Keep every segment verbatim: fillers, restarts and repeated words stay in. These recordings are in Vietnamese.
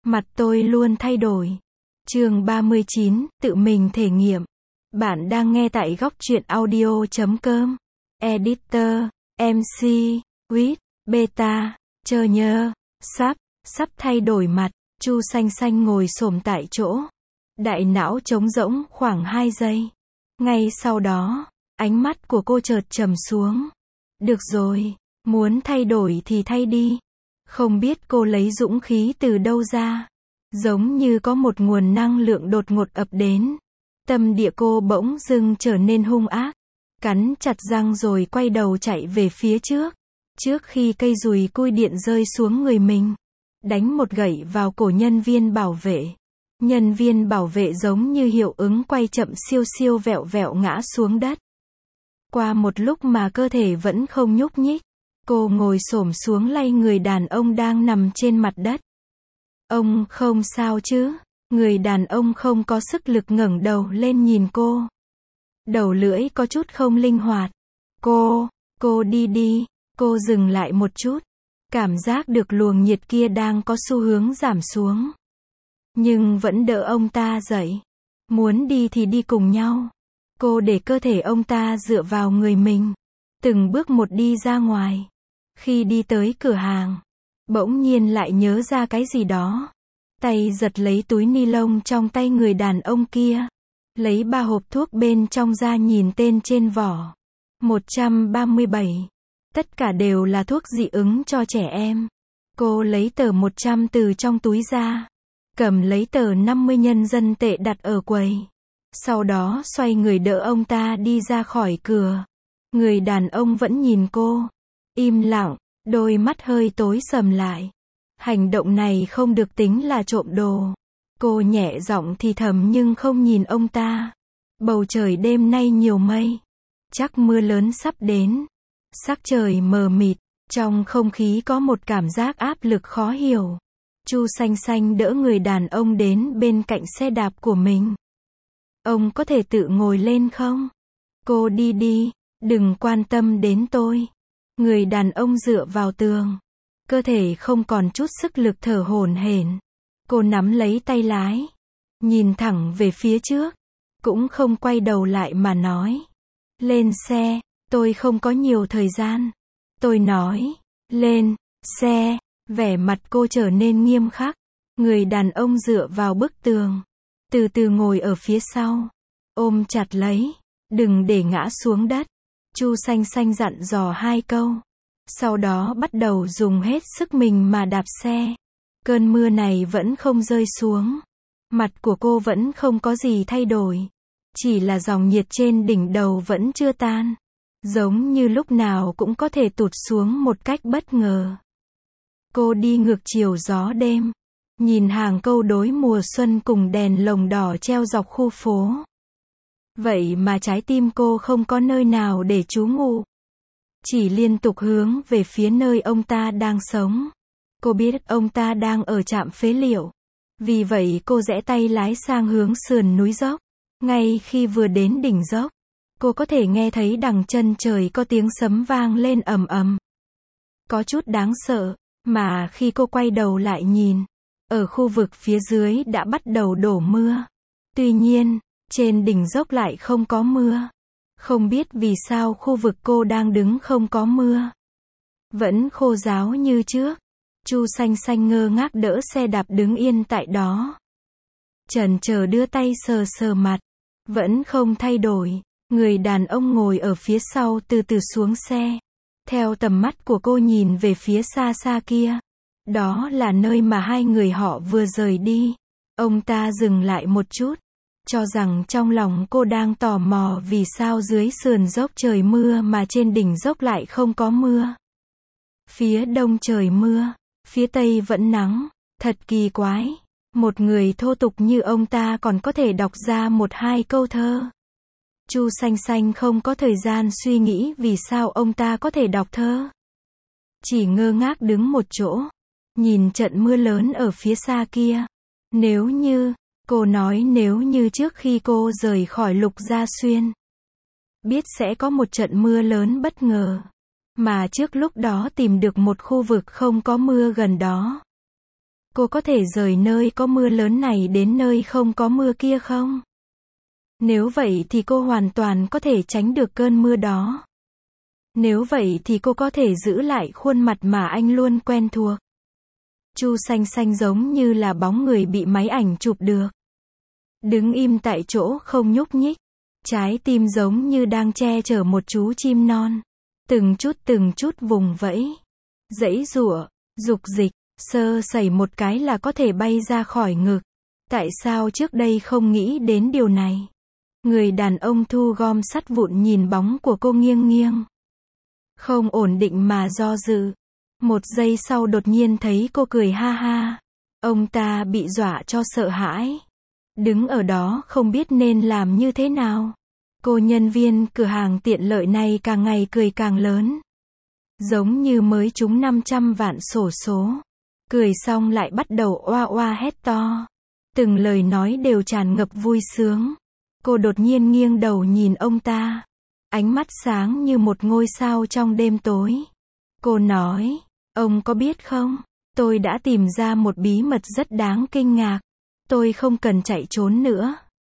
Mặt tôi luôn thay đổi. Chương ba mươi chín, tự mình thể nghiệm. Bạn đang nghe tại góc truyện audio chấm com. Editor, em xê, Quýt, Beta, Chờ nhơ, Sắp, sắp thay đổi mặt. Chu Xanh Xanh ngồi xổm tại chỗ. Đại não trống rỗng khoảng hai giây. Ngay sau đó, ánh mắt của cô chợt trầm xuống. Được rồi, muốn thay đổi thì thay đi. Không biết cô lấy dũng khí từ đâu ra. Giống như có một nguồn năng lượng đột ngột ập đến. Tâm địa cô bỗng dưng trở nên hung ác. Cắn chặt răng rồi quay đầu chạy về phía trước. Trước khi cây dùi cui điện rơi xuống người mình. Đánh một gậy vào cổ nhân viên bảo vệ. Nhân viên bảo vệ giống như hiệu ứng quay chậm siêu siêu vẹo vẹo ngã xuống đất. Qua một lúc mà cơ thể vẫn không nhúc nhích. Cô ngồi xổm xuống lay người đàn ông đang nằm trên mặt đất. Ông không sao chứ? Người đàn ông không có sức lực ngẩng đầu lên nhìn cô. Đầu lưỡi có chút không linh hoạt. Cô, cô đi đi. Cô dừng lại một chút. Cảm giác được luồng nhiệt kia đang có xu hướng giảm xuống. Nhưng vẫn đỡ ông ta dậy. Muốn đi thì đi cùng nhau. Cô để cơ thể ông ta dựa vào người mình. Từng bước một đi ra ngoài. Khi đi tới cửa hàng, bỗng nhiên lại nhớ ra cái gì đó. Tay giật lấy túi ni lông trong tay người đàn ông kia. Lấy ba hộp thuốc bên trong ra nhìn tên trên vỏ. một trăm ba mươi bảy. Tất cả đều là thuốc dị ứng cho trẻ em. Cô lấy tờ một trăm từ trong túi ra. Cầm lấy tờ năm mươi nhân dân tệ đặt ở quầy. Sau đó xoay người đỡ ông ta đi ra khỏi cửa. Người đàn ông vẫn nhìn cô. Im lặng, đôi mắt hơi tối sầm lại. Hành động này không được tính là trộm đồ. Cô nhẹ giọng thì thầm nhưng không nhìn ông ta. Bầu trời đêm nay nhiều mây. Chắc mưa lớn sắp đến. Sắc trời mờ mịt. Trong không khí có một cảm giác áp lực khó hiểu. Chu Xanh Xanh đỡ người đàn ông đến bên cạnh xe đạp của mình. Ông có thể tự ngồi lên không? Cô đi đi, đừng quan tâm đến tôi. Người đàn ông dựa vào tường. Cơ thể không còn chút sức lực thở hổn hển. Cô nắm lấy tay lái. Nhìn thẳng về phía trước. Cũng không quay đầu lại mà nói. Lên xe, tôi không có nhiều thời gian. Tôi nói, lên, xe. Vẻ mặt cô trở nên nghiêm khắc. Người đàn ông dựa vào bức tường. Từ từ ngồi ở phía sau. Ôm chặt lấy. Đừng để ngã xuống đất. Chu Xanh Xanh dặn dò hai câu. Sau đó bắt đầu dùng hết sức mình mà đạp xe. Cơn mưa này vẫn không rơi xuống. Mặt của cô vẫn không có gì thay đổi. Chỉ là dòng nhiệt trên đỉnh đầu vẫn chưa tan. Giống như lúc nào cũng có thể tụt xuống một cách bất ngờ. Cô đi ngược chiều gió đêm. Nhìn hàng câu đối mùa xuân cùng đèn lồng đỏ treo dọc khu phố. Vậy mà trái tim cô không có nơi nào để trú ngụ. Chỉ liên tục hướng về phía nơi ông ta đang sống. Cô biết ông ta đang ở trạm phế liệu. Vì vậy cô rẽ tay lái sang hướng sườn núi dốc. Ngay khi vừa đến đỉnh dốc, cô có thể nghe thấy đằng chân trời có tiếng sấm vang lên ầm ầm. Có chút đáng sợ, mà khi cô quay đầu lại nhìn, ở khu vực phía dưới đã bắt đầu đổ mưa. Tuy nhiên, trên đỉnh dốc lại không có mưa. Không biết vì sao khu vực cô đang đứng không có mưa. Vẫn khô ráo như trước. Chu Xanh Xanh ngơ ngác đỡ xe đạp đứng yên tại đó. Chần chờ đưa tay sờ sờ mặt. Vẫn không thay đổi. Người đàn ông ngồi ở phía sau từ từ xuống xe. Theo tầm mắt của cô nhìn về phía xa xa kia. Đó là nơi mà hai người họ vừa rời đi. Ông ta dừng lại một chút. Cho rằng trong lòng cô đang tò mò vì sao dưới sườn dốc trời mưa mà trên đỉnh dốc lại không có mưa. Phía đông trời mưa, phía tây vẫn nắng. Thật kỳ quái. Một người thô tục như ông ta còn có thể đọc ra một hai câu thơ. Chu Xanh Xanh không có thời gian suy nghĩ vì sao ông ta có thể đọc thơ. Chỉ ngơ ngác đứng một chỗ. Nhìn trận mưa lớn ở phía xa kia. Nếu như, cô nói nếu như trước khi cô rời khỏi Lục Gia Xuyên. Biết sẽ có một trận mưa lớn bất ngờ. Mà trước lúc đó tìm được một khu vực không có mưa gần đó. Cô có thể rời nơi có mưa lớn này đến nơi không có mưa kia không? Nếu vậy thì cô hoàn toàn có thể tránh được cơn mưa đó. Nếu vậy thì cô có thể giữ lại khuôn mặt mà anh luôn quen thuộc. Chu Xanh Xanh giống như là bóng người bị máy ảnh chụp được. Đứng im tại chỗ không nhúc nhích. Trái tim giống như đang che chở một chú chim non. Từng chút từng chút vùng vẫy. Giãy giụa, dục dịch, sơ sẩy một cái là có thể bay ra khỏi ngực. Tại sao trước đây không nghĩ đến điều này? Người đàn ông thu gom sắt vụn nhìn bóng của cô nghiêng nghiêng. Không ổn định mà do dự. Một giây sau đột nhiên thấy cô cười ha ha. Ông ta bị dọa cho sợ hãi. Đứng ở đó không biết nên làm như thế nào. Cô nhân viên cửa hàng tiện lợi này càng ngày cười càng lớn. Giống như mới trúng năm trăm vạn xổ số. Cười xong lại bắt đầu oa oa hét to. Từng lời nói đều tràn ngập vui sướng. Cô đột nhiên nghiêng đầu nhìn ông ta. Ánh mắt sáng như một ngôi sao trong đêm tối. Cô nói, ông có biết không, tôi đã tìm ra một bí mật rất đáng kinh ngạc. Tôi không cần chạy trốn nữa.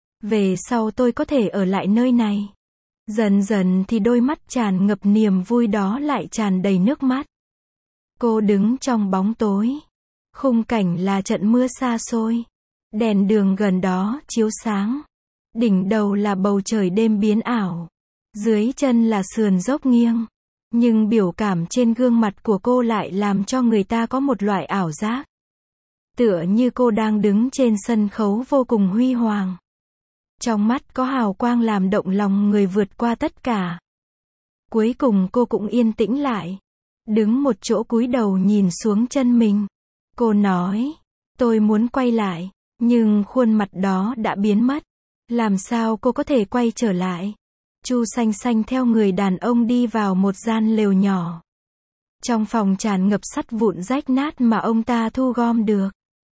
Về sau tôi có thể ở lại nơi này. Dần dần thì đôi mắt tràn ngập niềm vui đó lại tràn đầy nước mắt. Cô đứng trong bóng tối. Khung cảnh là trận mưa xa xôi. Đèn đường gần đó chiếu sáng. Đỉnh đầu là bầu trời đêm biến ảo. Dưới chân là sườn dốc nghiêng. Nhưng biểu cảm trên gương mặt của cô lại làm cho người ta có một loại ảo giác. Tựa như cô đang đứng trên sân khấu vô cùng huy hoàng. Trong mắt có hào quang làm động lòng người vượt qua tất cả. Cuối cùng cô cũng yên tĩnh lại. Đứng một chỗ cúi đầu nhìn xuống chân mình. Cô nói, tôi muốn quay lại. Nhưng khuôn mặt đó đã biến mất. Làm sao cô có thể quay trở lại? Chu Xanh Xanh theo người đàn ông đi vào một gian lều nhỏ. Trong phòng tràn ngập sắt vụn rách nát mà ông ta thu gom được.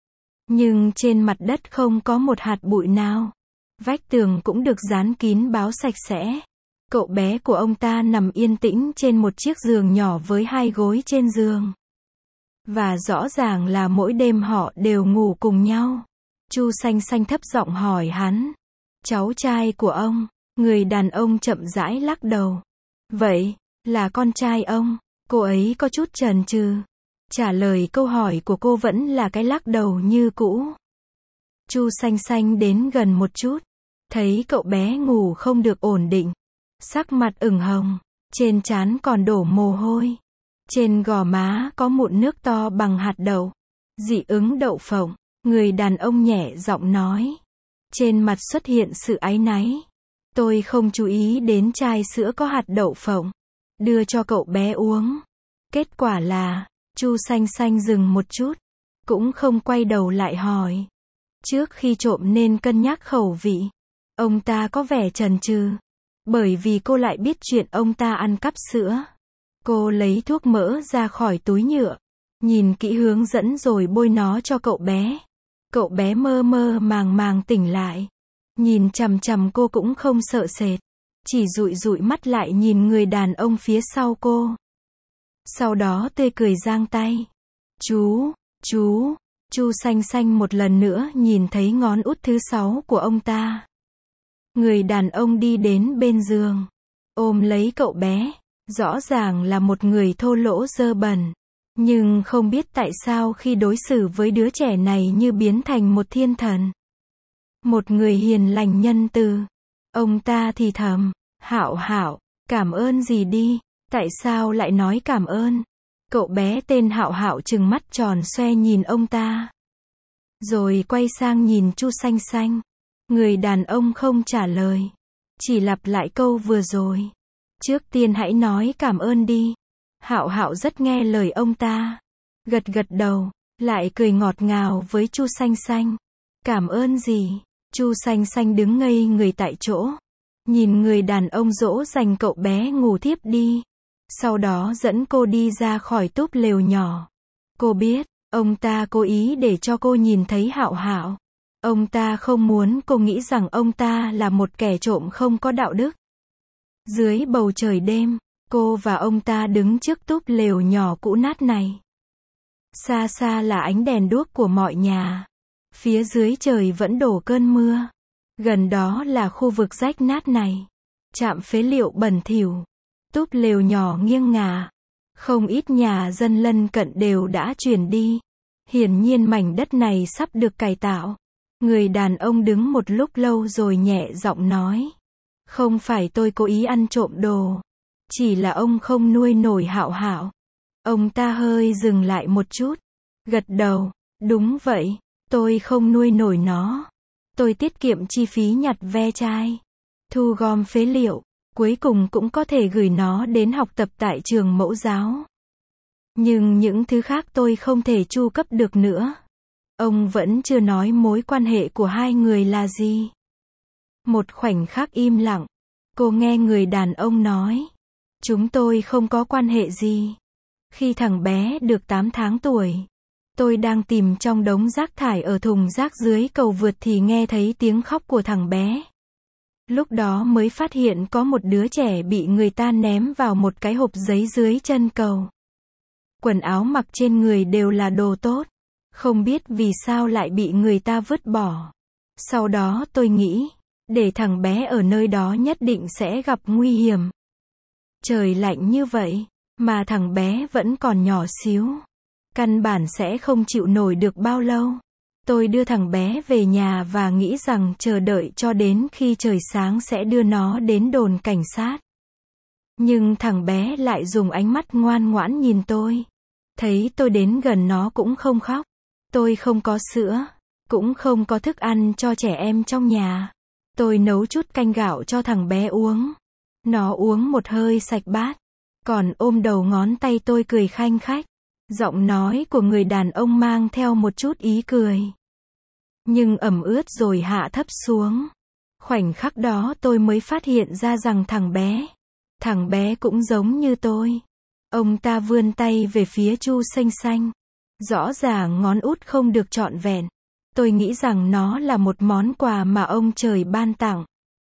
Nhưng trên mặt đất không có một hạt bụi nào. Vách tường cũng được dán kín báo sạch sẽ. Cậu bé của ông ta nằm yên tĩnh trên một chiếc giường nhỏ với hai gối trên giường. Và rõ ràng là mỗi đêm họ đều ngủ cùng nhau. Chu Xanh Xanh thấp giọng hỏi hắn. Cháu trai của ông. Người đàn ông chậm rãi lắc đầu. Vậy, là con trai ông. Cô ấy có chút chần chừ. Trả lời câu hỏi của cô vẫn là cái lắc đầu như cũ. Chu Xanh Xanh đến gần một chút. Thấy cậu bé ngủ không được ổn định. Sắc mặt ửng hồng. Trên trán còn đổ mồ hôi. Trên gò má có mụn nước to bằng hạt đậu. Dị ứng đậu phộng. Người đàn ông nhẹ giọng nói. Trên mặt xuất hiện sự áy náy. Tôi không chú ý đến chai sữa có hạt đậu phộng. Đưa cho cậu bé uống. Kết quả là, Chu Xanh Xanh dừng một chút. Cũng không quay đầu lại hỏi. Trước khi trộm nên cân nhắc khẩu vị. Ông ta có vẻ chần chừ. Bởi vì cô lại biết chuyện ông ta ăn cắp sữa. Cô lấy thuốc mỡ ra khỏi túi nhựa. Nhìn kỹ hướng dẫn rồi bôi nó cho cậu bé. Cậu bé mơ mơ màng màng tỉnh lại. Nhìn chằm chằm cô cũng không sợ sệt. Chỉ dụi dụi mắt lại nhìn người đàn ông phía sau cô. Sau đó tươi cười giang tay. Chú, chú, Chu Xanh Xanh một lần nữa nhìn thấy ngón út thứ sáu của ông ta. Người đàn ông đi đến bên giường. Ôm lấy cậu bé. Rõ ràng là một người thô lỗ dơ bẩn. Nhưng không biết tại sao khi đối xử với đứa trẻ này như biến thành một thiên thần. Một người hiền lành nhân từ. Ông ta thì thầm. Hạo Hạo, cảm ơn gì đi. Tại sao lại nói cảm ơn? Cậu bé tên Hạo Hạo trừng mắt tròn xoe nhìn ông ta. Rồi quay sang nhìn Chu Xanh Xanh. Người đàn ông không trả lời. Chỉ lặp lại câu vừa rồi. Trước tiên hãy nói cảm ơn đi. Hạo Hạo rất nghe lời ông ta. Gật gật đầu. Lại cười ngọt ngào với Chu Xanh Xanh. Cảm ơn gì? Chu Xanh Xanh đứng ngây người tại chỗ. Nhìn người đàn ông dỗ dành cậu bé ngủ thiếp đi. Sau đó dẫn cô đi ra khỏi túp lều nhỏ. Cô biết, ông ta cố ý để cho cô nhìn thấy Hạo Hạo. Ông ta không muốn cô nghĩ rằng ông ta là một kẻ trộm không có đạo đức. Dưới bầu trời đêm, cô và ông ta đứng trước túp lều nhỏ cũ nát này. Xa xa là ánh đèn đuốc của mọi nhà. Phía dưới trời vẫn đổ cơn mưa. Gần đó là khu vực rách nát này. Trạm phế liệu bẩn thỉu. Túp lều nhỏ nghiêng ngả. Không ít nhà dân lân cận đều đã chuyển đi. Hiển nhiên mảnh đất này sắp được cải tạo. Người đàn ông đứng một lúc lâu rồi nhẹ giọng nói. Không phải tôi cố ý ăn trộm đồ. Chỉ là ông không nuôi nổi Hạo Hạo. Ông ta hơi dừng lại một chút. Gật đầu. Đúng vậy. Tôi không nuôi nổi nó. Tôi tiết kiệm chi phí nhặt ve chai. Thu gom phế liệu. Cuối cùng cũng có thể gửi nó đến học tập tại trường mẫu giáo. Nhưng những thứ khác tôi không thể chu cấp được nữa. Ông vẫn chưa nói mối quan hệ của hai người là gì. Một khoảnh khắc im lặng. Cô nghe người đàn ông nói. Chúng tôi không có quan hệ gì. Khi thằng bé được tám tháng tuổi. Tôi đang tìm trong đống rác thải ở thùng rác dưới cầu vượt thì nghe thấy tiếng khóc của thằng bé. Lúc đó mới phát hiện có một đứa trẻ bị người ta ném vào một cái hộp giấy dưới chân cầu. Quần áo mặc trên người đều là đồ tốt. Không biết vì sao lại bị người ta vứt bỏ. Sau đó tôi nghĩ, để thằng bé ở nơi đó nhất định sẽ gặp nguy hiểm. Trời lạnh như vậy, mà thằng bé vẫn còn nhỏ xíu. Căn bản sẽ không chịu nổi được bao lâu. Tôi đưa thằng bé về nhà và nghĩ rằng chờ đợi cho đến khi trời sáng sẽ đưa nó đến đồn cảnh sát. Nhưng thằng bé lại dùng ánh mắt ngoan ngoãn nhìn tôi. Thấy tôi đến gần nó cũng không khóc. Tôi không có sữa, cũng không có thức ăn cho trẻ em trong nhà. Tôi nấu chút canh gạo cho thằng bé uống. Nó uống một hơi sạch bát. Còn ôm đầu ngón tay tôi cười khanh khách. Giọng nói của người đàn ông mang theo một chút ý cười. Nhưng ẩm ướt rồi hạ thấp xuống. Khoảnh khắc đó tôi mới phát hiện ra rằng thằng bé. Thằng bé cũng giống như tôi. Ông ta vươn tay về phía Chu Xanh Xanh. Rõ ràng ngón út không được trọn vẹn. Tôi nghĩ rằng nó là một món quà mà ông trời ban tặng.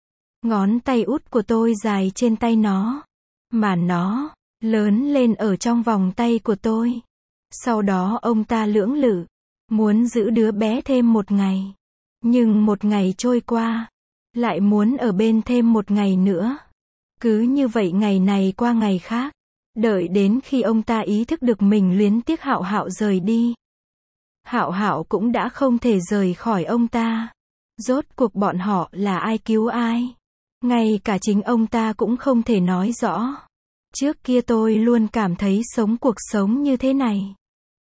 Ngón tay út của tôi dài trên tay nó. Mà nó lớn lên ở trong vòng tay của tôi. Sau đó ông ta lưỡng lự. Muốn giữ đứa bé thêm một ngày. Nhưng một ngày trôi qua. Lại muốn ở bên thêm một ngày nữa. Cứ như vậy ngày này qua ngày khác. Đợi đến khi ông ta ý thức được mình luyến tiếc Hạo Hạo rời đi. Hạo Hạo cũng đã không thể rời khỏi ông ta. Rốt cuộc bọn họ là ai cứu ai. Ngay cả chính ông ta cũng không thể nói rõ. Trước kia tôi luôn cảm thấy sống cuộc sống như thế này.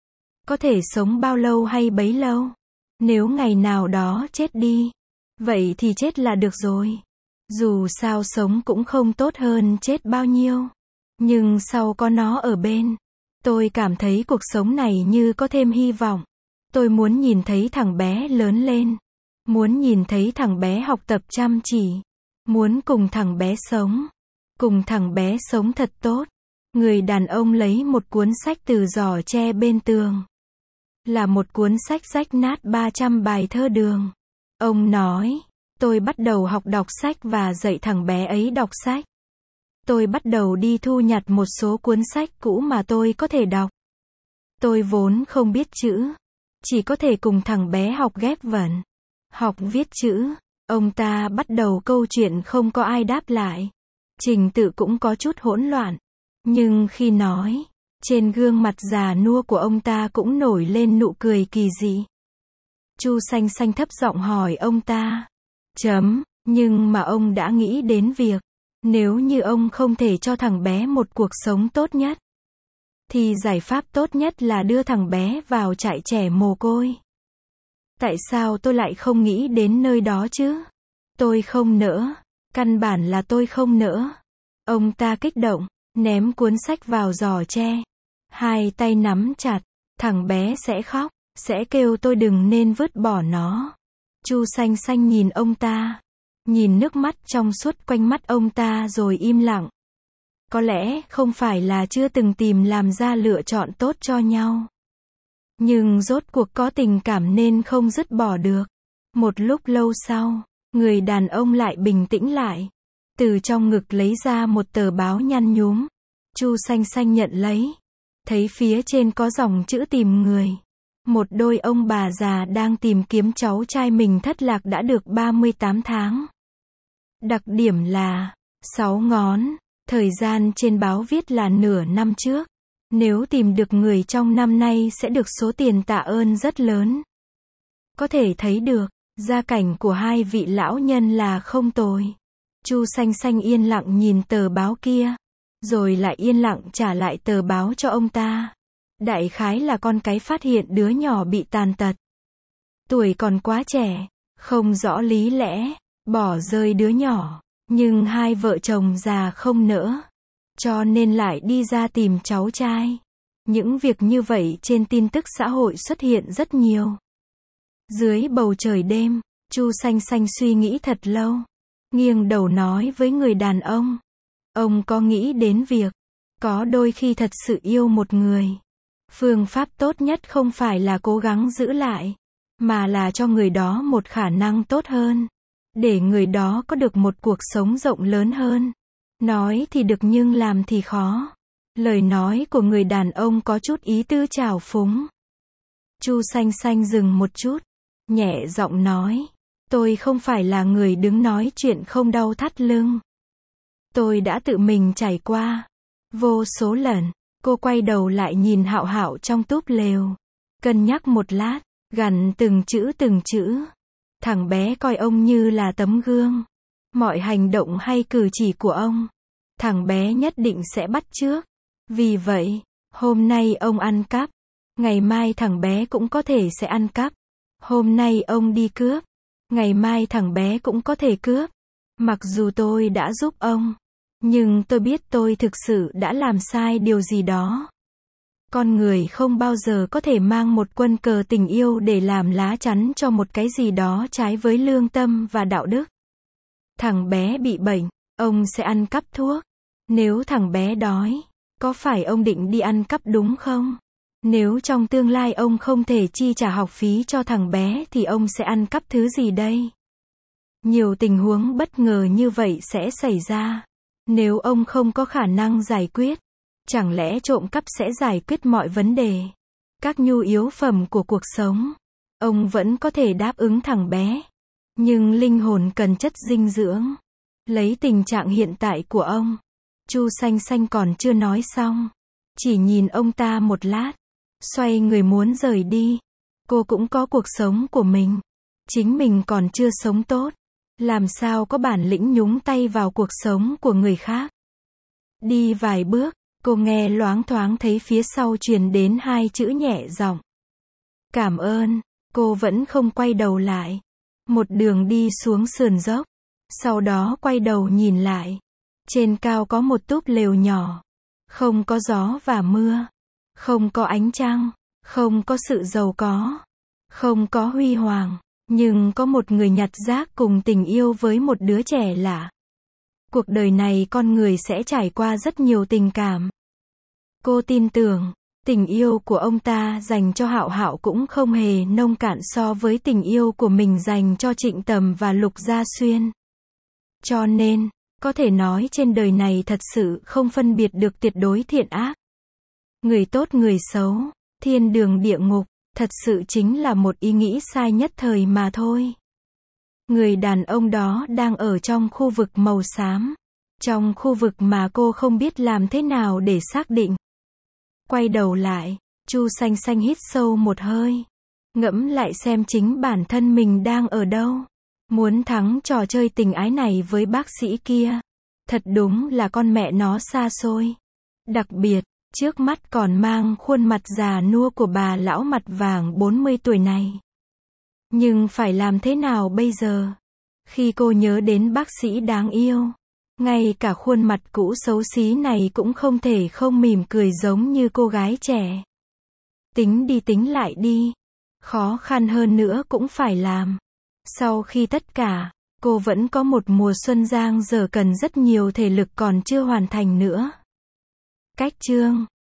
Có thể sống bao lâu hay bấy lâu. Nếu ngày nào đó chết đi. Vậy thì chết là được rồi. Dù sao sống cũng không tốt hơn chết bao nhiêu. Nhưng sau có nó ở bên. Tôi cảm thấy cuộc sống này như có thêm hy vọng. Tôi muốn nhìn thấy thằng bé lớn lên. Muốn nhìn thấy thằng bé học tập chăm chỉ. Muốn cùng thằng bé sống. Cùng thằng bé sống thật tốt. Người đàn ông lấy một cuốn sách từ giỏ tre bên tường. Là một cuốn sách rách nát ba trăm bài thơ đường. Ông nói, tôi bắt đầu học đọc sách và dạy thằng bé ấy đọc sách. Tôi bắt đầu đi thu nhặt một số cuốn sách cũ mà tôi có thể đọc. Tôi vốn không biết chữ. Chỉ có thể cùng thằng bé học ghép vần. Học viết chữ. Ông ta bắt đầu câu chuyện không có ai đáp lại. Trình tự cũng có chút hỗn loạn. Nhưng khi nói, trên gương mặt già nua của ông ta cũng nổi lên nụ cười kỳ dị. Chu Xanh Xanh thấp giọng hỏi ông ta. Chấm, nhưng mà ông đã nghĩ đến việc, nếu như ông không thể cho thằng bé một cuộc sống tốt nhất, thì giải pháp tốt nhất là đưa thằng bé vào trại trẻ mồ côi. Tại sao tôi lại không nghĩ đến nơi đó chứ? Tôi không nỡ. Căn bản là tôi không nỡ. Ông ta kích động, ném cuốn sách vào giỏ tre. Hai tay nắm chặt. Thằng bé sẽ khóc, sẽ kêu tôi đừng nên vứt bỏ nó. Chu Xanh Xanh nhìn ông ta. Nhìn nước mắt trong suốt quanh mắt ông ta rồi im lặng. Có lẽ không phải là chưa từng tìm làm ra lựa chọn tốt cho nhau. Nhưng rốt cuộc có tình cảm nên không dứt bỏ được. Một lúc lâu sau, người đàn ông lại bình tĩnh lại. Từ trong ngực lấy ra một tờ báo nhăn nhúm. Chu Xanh Xanh nhận lấy. thấy phía trên có dòng chữ tìm người. Một đôi ông bà già đang tìm kiếm cháu trai mình thất lạc đã được ba mươi tám tháng. Đặc điểm là sáu ngón, thời gian trên báo viết là nửa năm trước. Nếu tìm được người trong năm nay sẽ được số tiền tạ ơn rất lớn. Có thể thấy được, gia cảnh của hai vị lão nhân là không tồi. Chu Xanh Xanh yên lặng nhìn tờ báo kia, rồi lại yên lặng trả lại tờ báo cho ông ta. Đại khái là con cái phát hiện đứa nhỏ bị tàn tật. Tuổi còn quá trẻ, không rõ lý lẽ, bỏ rơi đứa nhỏ. Nhưng hai vợ chồng già không nỡ, cho nên lại đi ra tìm cháu trai. Những việc như vậy trên tin tức xã hội xuất hiện rất nhiều. Dưới bầu trời đêm, Chu Xanh Xanh suy nghĩ thật lâu. Nghiêng đầu nói với người đàn ông. Ông có nghĩ đến việc, có đôi khi thật sự yêu một người. Phương pháp tốt nhất không phải là cố gắng giữ lại, mà là cho người đó một khả năng tốt hơn. Để người đó có được một cuộc sống rộng lớn hơn. Nói thì được nhưng làm thì khó. Lời nói của người đàn ông có chút ý tứ trào phúng. Chu Xanh Xanh dừng một chút, nhẹ giọng nói. Tôi không phải là người đứng nói chuyện không đau thắt lưng. Tôi đã tự mình trải qua vô số lần. Cô quay đầu lại nhìn Hạo Hạo trong túp lều. Cân nhắc một lát, gằn từng chữ từng chữ. Thằng bé coi ông như là tấm gương. Mọi hành động hay cử chỉ của ông, thằng bé nhất định sẽ bắt chước. Vì vậy, hôm nay ông ăn cắp, ngày mai thằng bé cũng có thể sẽ ăn cắp. Hôm nay ông đi cướp, ngày mai thằng bé cũng có thể cướp. Mặc dù tôi đã giúp ông, nhưng tôi biết tôi thực sự đã làm sai điều gì đó. Con người không bao giờ có thể mang một quân cờ tình yêu để làm lá chắn cho một cái gì đó trái với lương tâm và đạo đức. Thằng bé bị bệnh, ông sẽ ăn cắp thuốc. Nếu thằng bé đói, có phải ông định đi ăn cắp đúng không? Nếu trong tương lai ông không thể chi trả học phí cho thằng bé thì ông sẽ ăn cắp thứ gì đây? Nhiều tình huống bất ngờ như vậy sẽ xảy ra. Nếu ông không có khả năng giải quyết, chẳng lẽ trộm cắp sẽ giải quyết mọi vấn đề? Các nhu yếu phẩm của cuộc sống, ông vẫn có thể đáp ứng thằng bé. Nhưng linh hồn cần chất dinh dưỡng. Lấy tình trạng hiện tại của ông, Chu Xanh Xanh còn chưa nói xong. Chỉ nhìn ông ta một lát, xoay người muốn rời đi. Cô cũng có cuộc sống của mình. Chính mình còn chưa sống tốt. Làm sao có bản lĩnh nhúng tay vào cuộc sống của người khác? Đi vài bước, cô nghe loáng thoáng thấy phía sau truyền đến hai chữ nhẹ giọng. Cảm ơn. Cô vẫn không quay đầu lại. Một đường đi xuống sườn dốc. Sau đó quay đầu nhìn lại. Trên cao có một túp lều nhỏ. Không có gió và mưa. Không có ánh trăng. Không có sự giàu có. Không có huy hoàng. Nhưng có một người nhặt rác cùng tình yêu với một đứa trẻ lạ. Cuộc đời này con người sẽ trải qua rất nhiều tình cảm. Cô tin tưởng, tình yêu của ông ta dành cho Hạo Hạo cũng không hề nông cạn so với tình yêu của mình dành cho Trịnh Tầm và Lục Gia Xuyên. Cho nên, có thể nói trên đời này thật sự không phân biệt được tuyệt đối thiện ác. Người tốt người xấu, thiên đường địa ngục, thật sự chính là một ý nghĩ sai nhất thời mà thôi. Người đàn ông đó đang ở trong khu vực màu xám. Trong khu vực mà cô không biết làm thế nào để xác định. Quay đầu lại, Chu Xanh Xanh hít sâu một hơi. Ngẫm lại xem chính bản thân mình đang ở đâu. Muốn thắng trò chơi tình ái này với bác sĩ kia. Thật đúng là con mẹ nó xa xôi. Đặc biệt, trước mắt còn mang khuôn mặt già nua của bà lão mặt vàng bốn mươi tuổi này. Nhưng phải làm thế nào bây giờ? Khi cô nhớ đến bác sĩ đáng yêu, ngay cả khuôn mặt cũ xấu xí này cũng không thể không mỉm cười giống như cô gái trẻ. Tính đi tính lại đi. Khó khăn hơn nữa cũng phải làm. Sau khi tất cả, cô vẫn có một mùa xuân giang dở cần rất nhiều thể lực còn chưa hoàn thành nữa. Cách chương